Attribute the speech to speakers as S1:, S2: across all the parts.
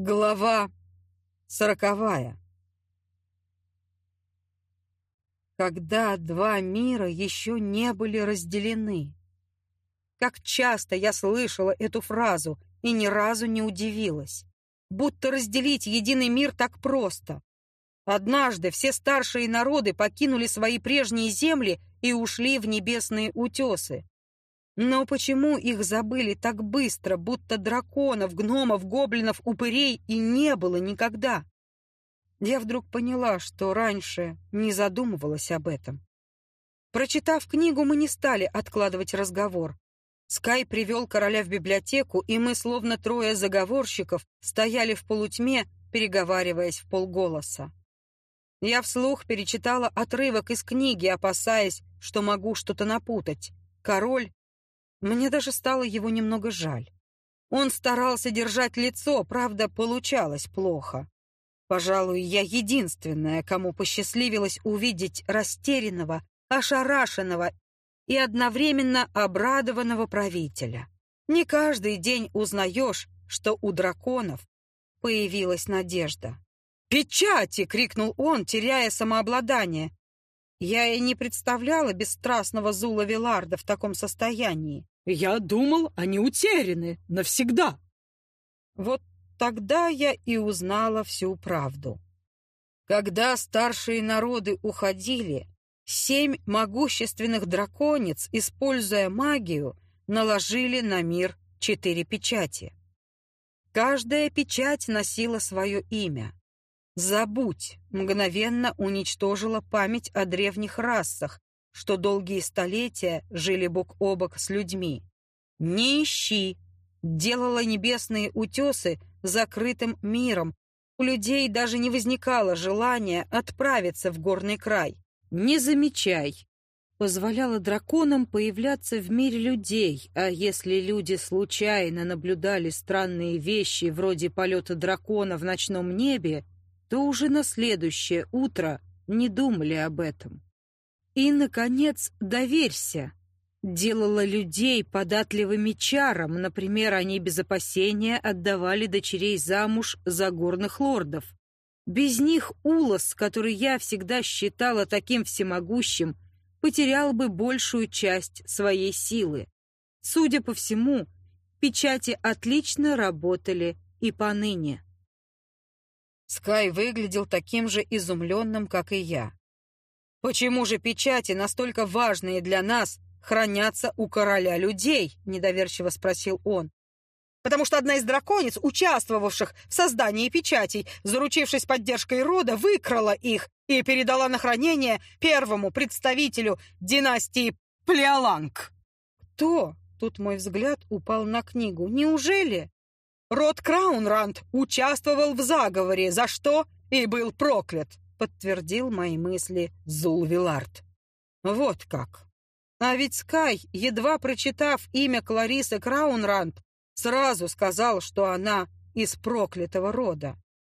S1: Глава 40. Когда два мира еще не были разделены. Как часто я слышала эту фразу и ни разу не удивилась. Будто разделить единый мир так просто. Однажды все старшие народы покинули свои прежние земли и ушли в небесные утесы. Но почему их забыли так быстро, будто драконов, гномов, гоблинов, упырей и не было никогда? Я вдруг поняла, что раньше не задумывалась об этом. Прочитав книгу, мы не стали откладывать разговор. Скай привел короля в библиотеку, и мы, словно трое заговорщиков, стояли в полутьме, переговариваясь вполголоса. Я вслух перечитала отрывок из книги, опасаясь, что могу что-то напутать. Король... Мне даже стало его немного жаль. Он старался держать лицо, правда, получалось плохо. Пожалуй, я единственная, кому посчастливилось увидеть растерянного, ошарашенного и одновременно обрадованного правителя. Не каждый день узнаешь, что у драконов появилась надежда. «Печати!» — крикнул он, теряя самообладание. Я и не представляла бесстрастного Зула Виларда в таком состоянии.
S2: «Я думал, они утеряны навсегда».
S1: Вот тогда я и узнала всю правду. Когда старшие народы уходили, 7 могущественных драконец, используя магию, наложили на мир 4 печати. Каждая печать носила свое имя. «Забудь» мгновенно уничтожила память о древних расах, что долгие столетия жили бок о бок с людьми. «Не ищи» делала небесные утесы закрытым миром. У людей даже не возникало желания отправиться в горный край. «Не замечай» позволяла драконам появляться в мире людей, а если люди случайно наблюдали странные вещи вроде полета дракона в ночном небе, то уже на следующее утро не думали об этом. И, наконец, доверься делала людей податливыми чарам, например, они без опасения отдавали дочерей замуж за горных лордов. Без них Улас, который я всегда считала таким всемогущим, потерял бы большую часть своей силы. Судя по всему, печати отлично работали и поныне. Скай выглядел таким же изумленным, как и я. «Почему же печати, настолько важные для нас, хранятся у короля людей?» — недоверчиво спросил он. «Потому что одна из драконец, участвовавших в создании печатей, заручившись поддержкой рода, выкрала их и передала на хранение первому представителю династии Плеоланг». «Кто?» — тут мой взгляд упал на книгу. «Неужели?» «Род Краунранд участвовал в заговоре, за что и был проклят», — подтвердил мои мысли Зул Вилард. «Вот как. А ведь Скай, едва прочитав имя Кларисы Краунранд, сразу сказал, что она из проклятого рода.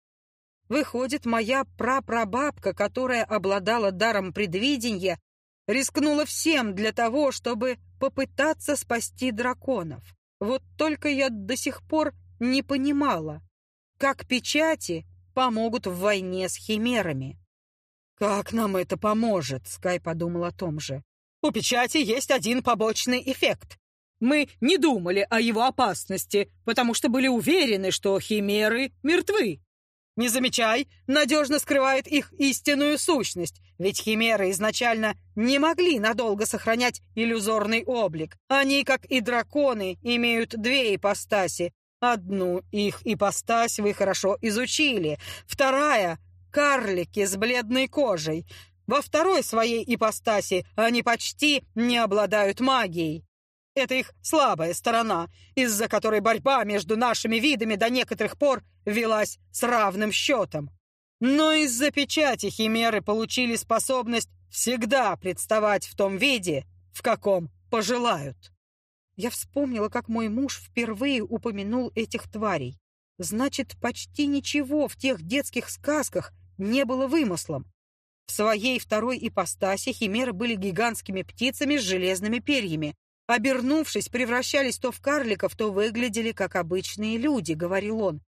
S1: Выходит, моя прапрабабка, которая обладала даром предвидения, рискнула всем для того, чтобы попытаться спасти драконов. Вот только я до сих пор не понимала, как печати помогут в войне с химерами. «Как нам это поможет?» — Скай подумал о том же. «У печати есть один побочный эффект. Мы не думали о его опасности, потому что были уверены, что химеры мертвы. Не замечай, надежно скрывает их истинную сущность, ведь химеры изначально не могли надолго сохранять иллюзорный облик. Они, как и драконы, имеют 2 ипостаси. Одну их ипостась вы хорошо изучили, вторая — карлики с бледной кожей. Во второй своей ипостаси они почти не обладают магией. Это их слабая сторона, из-за которой борьба между нашими видами до некоторых пор велась с равным счетом. Но из-за печати химеры получили способность всегда представать в том виде, в каком пожелают». Я вспомнила, как мой муж впервые упомянул этих тварей. Значит, почти ничего в тех детских сказках не было вымыслом. В своей второй ипостаси химеры были гигантскими птицами с железными перьями. Обернувшись, превращались то в карликов, то выглядели как обычные люди, говорил он.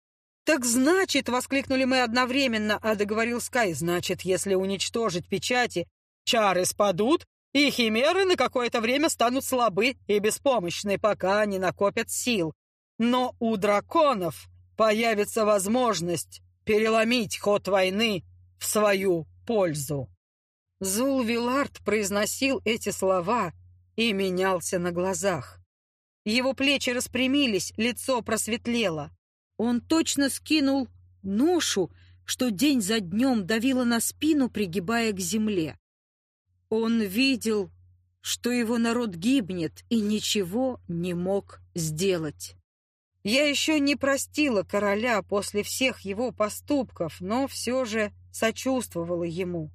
S1: «Так значит!» — воскликнули мы одновременно, а договорил Скай. «Значит, если уничтожить печати, чары спадут, и химеры на какое-то время станут слабы и беспомощны, пока не накопят сил. Но у драконов появится возможность переломить ход войны в свою пользу». Зул-Вилард произносил эти слова и менялся на глазах. Его плечи распрямились, лицо просветлело. Он точно скинул ношу, что день за днем давила на спину, пригибая к земле. Он видел, что его народ гибнет, и ничего не мог сделать. Я еще не простила короля после всех его поступков, но все же сочувствовала ему.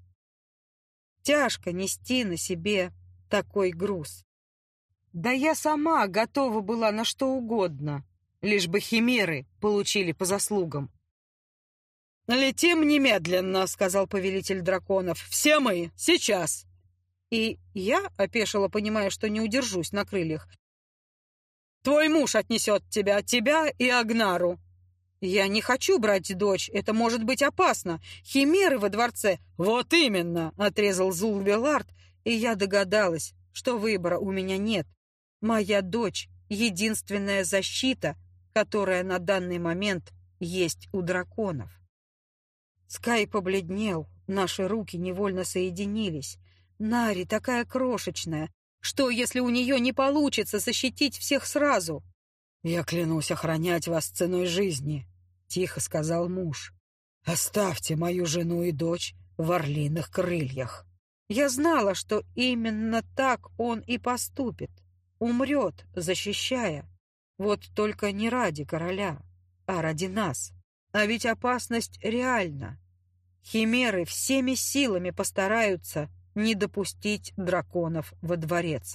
S1: Тяжко нести на себе такой груз. Да я сама готова была на что угодно, лишь бы химеры получили по заслугам. «Летим немедленно», — сказал повелитель драконов. «Все мы, сейчас». И я опешила, понимая, что не удержусь на крыльях. «Твой муж отнесет тебя и Агнару». «Я не хочу брать дочь, это может быть опасно. Химеры во дворце». «Вот именно», — отрезал Зул-Вилард, и я догадалась, что выбора у меня нет. Моя дочь — единственная защита, которая на данный момент есть у драконов. Скай побледнел, наши руки невольно соединились. Нари такая крошечная. Что, если у нее не получится защитить всех сразу? «Я клянусь охранять вас ценой жизни», — тихо сказал муж. «Оставьте мою жену и дочь в орлиных крыльях». Я знала, что именно так он и поступит. Умрет, защищая. Вот только не ради короля, а ради нас. А ведь опасность реальна. Химеры всеми силами постараются не допустить драконов во дворец.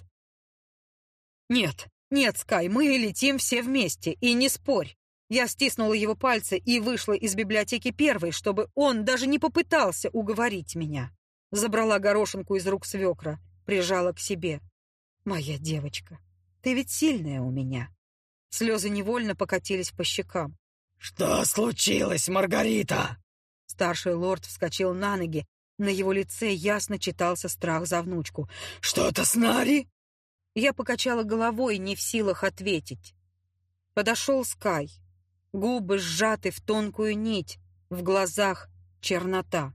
S1: «Нет, нет, Скай, мы летим все вместе, и не спорь». Я стиснула его пальцы и вышла из библиотеки первой, чтобы он даже не попытался уговорить меня. Забрала горошинку из рук свекра, прижала к себе. «Моя девочка, ты ведь сильная у меня». Слезы невольно покатились по щекам. «Что случилось, Маргарита?» Старший лорд вскочил на ноги. На его лице ясно читался страх за внучку. «Что-то с Нари?» Я покачала головой, не в силах ответить. Подошел Скай. Губы сжаты в тонкую нить, в глазах чернота.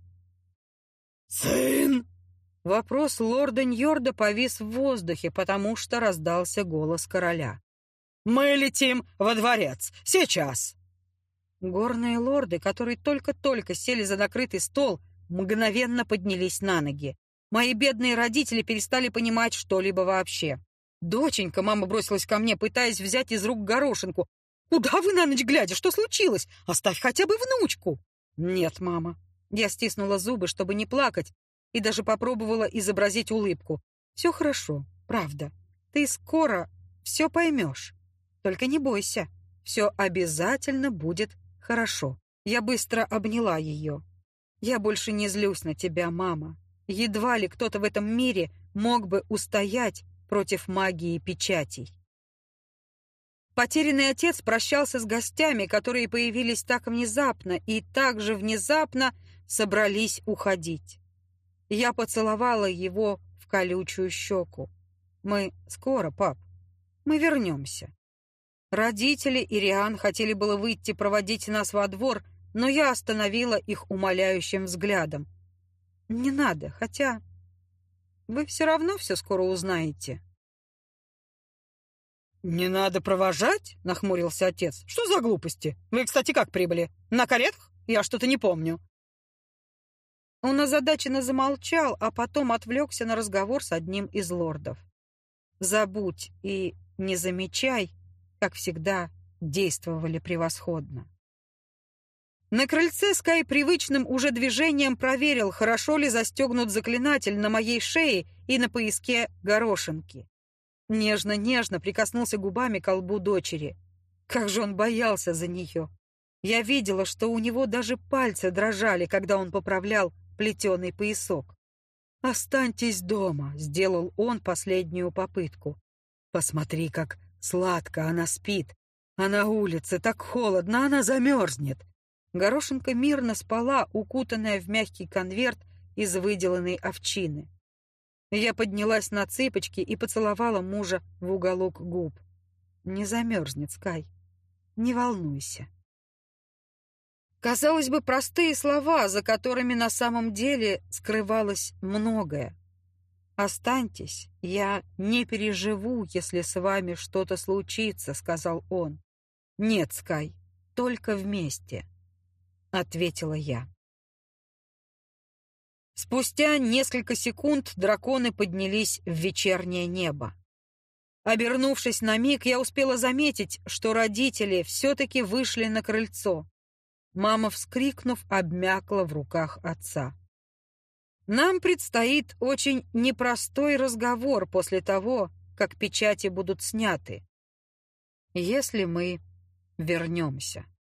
S1: «Сын?» Вопрос лорда Ньорда повис в воздухе, потому что раздался голос короля. «Мы летим во дворец! Сейчас!» Горные лорды, которые только-только сели за накрытый стол, мгновенно поднялись на ноги. Мои бедные родители перестали понимать что-либо вообще. «Доченька», — мама бросилась ко мне, пытаясь взять из рук горошинку. «Куда вы на ночь глядя? Что случилось? Оставь хотя бы внучку!» «Нет, мама». Я стиснула зубы, чтобы не плакать, и даже попробовала изобразить улыбку. «Все хорошо, правда. Ты скоро все поймешь. Только не бойся. Все обязательно будет хорошо». Я быстро обняла ее. «Я больше не злюсь на тебя, мама. Едва ли кто-то в этом мире мог бы устоять против магии печатей». Потерянный отец прощался с гостями, которые появились так внезапно и так же внезапно собрались уходить. Я поцеловала его в колючую щеку. «Мы скоро, пап. Мы вернемся». Родители и Риан хотели было выйти проводить нас во двор, но я остановила их умоляющим взглядом. «Не надо, хотя вы все равно все скоро узнаете». «Не надо провожать?» — нахмурился отец. «Что за глупости? Вы, кстати, как прибыли? На каретах? Я что-то не помню». Он озадаченно замолчал, а потом отвлекся на разговор с одним из лордов. «Забудь и не замечай», как всегда, действовали превосходно. На крыльце Скай привычным уже движением проверил, хорошо ли застегнут заклинатель на моей шее и на пояске горошинки. Нежно-нежно прикоснулся губами к лбу дочери. Как же он боялся за нее. Я видела, что у него даже пальцы дрожали, когда он поправлял плетеный поясок. «Останьтесь дома», — сделал он последнюю попытку. «Посмотри, как сладко она спит, А на улице так холодно, она замерзнет. Горошинка мирно спала, укутанная в мягкий конверт из выделанной овчины. Я поднялась на цыпочки и поцеловала мужа в уголок губ. Не замерзнет, Скай. Не волнуйся. Казалось бы, простые слова, за которыми на самом деле скрывалось многое. «Останьтесь, я не переживу, если с вами что-то случится», — сказал он. «Нет, Скай, только вместе», — ответила я. Спустя несколько секунд драконы поднялись в вечернее небо. Обернувшись на миг, я успела заметить, что родители все-таки вышли на крыльцо. Мама, вскрикнув, обмякла в руках отца. Нам предстоит очень непростой разговор после того, как печати будут сняты, если мы вернемся.